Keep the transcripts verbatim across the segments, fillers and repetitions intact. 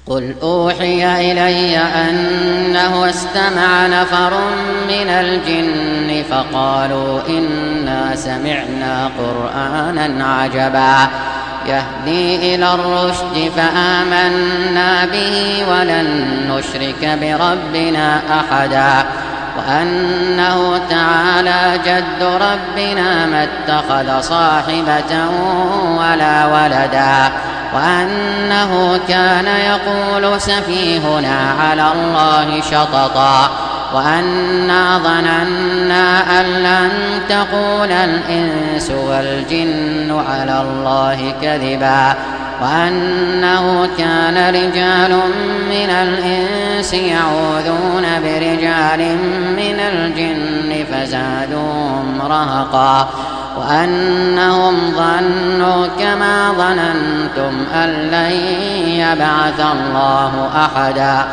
قل أوحي إلي أنه استمع نفر من الجن فقالوا إنا سمعنا قرآنا عجبا يهدي إلى الرشد فآمنا به ولن نشرك بربنا أحدا وأنه تعالى جد ربنا ما اتخذ صاحبة ولا ولدا وأنه كان يقول سفيهنا على الله شططا وأنا ظننا أن لن تقول الإنس والجن على الله كذبا وأنه كان رجال من الإنس يعوذون برجال من الجن فزادوهم رهقا وأنهم ظنوا كما ظننتم أن لن يبعث الله أحدا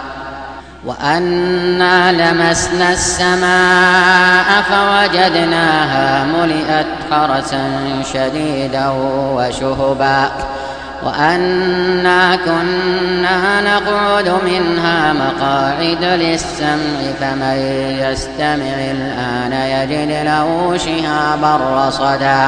وأنا لمسنا السماء فوجدناها ملئت حرسا شديدا وشهبا وأنا كنا نقعد منها مقاعد للسمع فمن يستمع الآن يجد له شهابا رصدا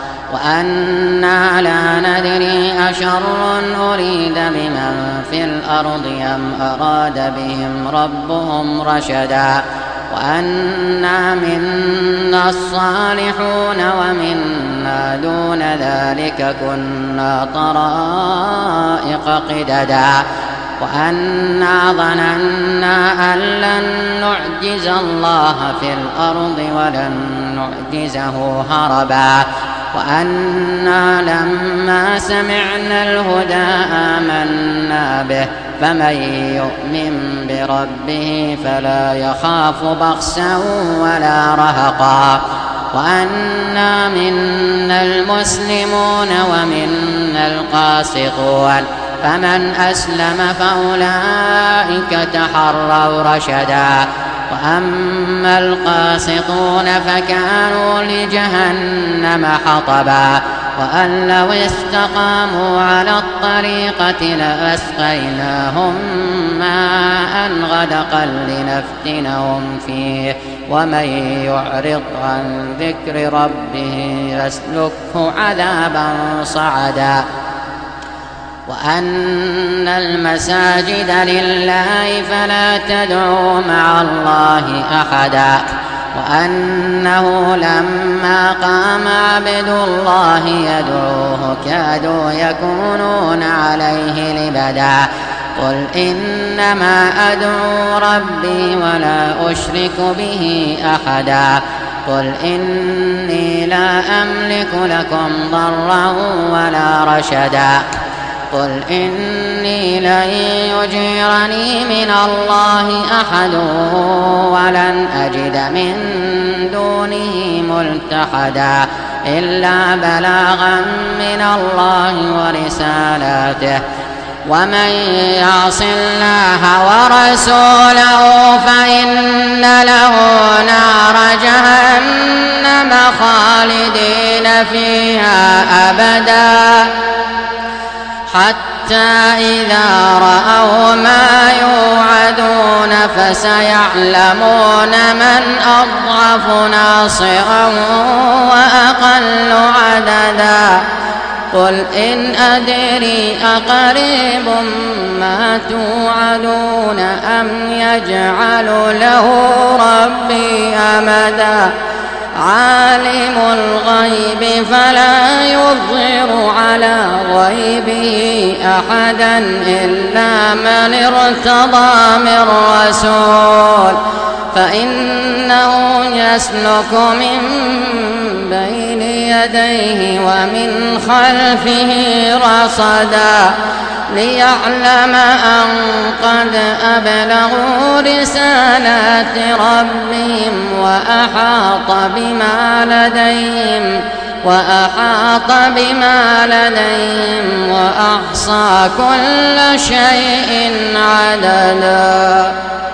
وأنا لا ندري أشر أريد بمن في الأرض أم أراد بهم ربهم رشدا وأنا منا الصالحون ومنا دون ذلك كنا طرائق قددا وأنا ظننا أن لن نعجز الله في الأرض ولن نعجزه هربا وأنا لما سمعنا الهدى آمنا به فمن يؤمن بربه فلا يخاف بخسا ولا رهقا وأنا منا المسلمون ومنا القاسطون فمن أسلم فأولئك تحروا رشدا وأما القاسطون فكانوا لجهنم حطبا وأن لو استقاموا على الطريقة لأسقيناهم ماء غدقا لنفتنهم فيه ومن يعرض عن ذكر ربه يسلكه عذابا صعدا وأن المساجد لله فلا تدعوا مع الله أحدا وأنه لما قام عبد الله يدعوه كادوا يكونون عليه لبدا قل إنما أدعو ربي ولا أشرك به أحدا قل إني لا أملك لكم ضرا ولا رشدا قل إني لن يجيرني من الله أحد ولن أجد من دونه ملتحدا إلا بلاغا من الله ورسالاته ومن يعص الله ورسوله فإن له نار جهنم خالدين فيها أبدا حتى إذا رأوا ما يوعدون فسيعلمون من أضعف ناصرا وأقل عددا قل إن أدري أقريب ما توعدون أم يجعل له ربي أمدا عالم الغيب فلا يظهر على غيبه أحدا إلا من ارتضى من رسول فإنه يسلك من بين يديه ومن خلفه رصدا ليعلم أن قد أبلغوا رسالات ربهم وأحاط بما لديهم وأحاط بما لديهم وأحصى كل شيء عددا.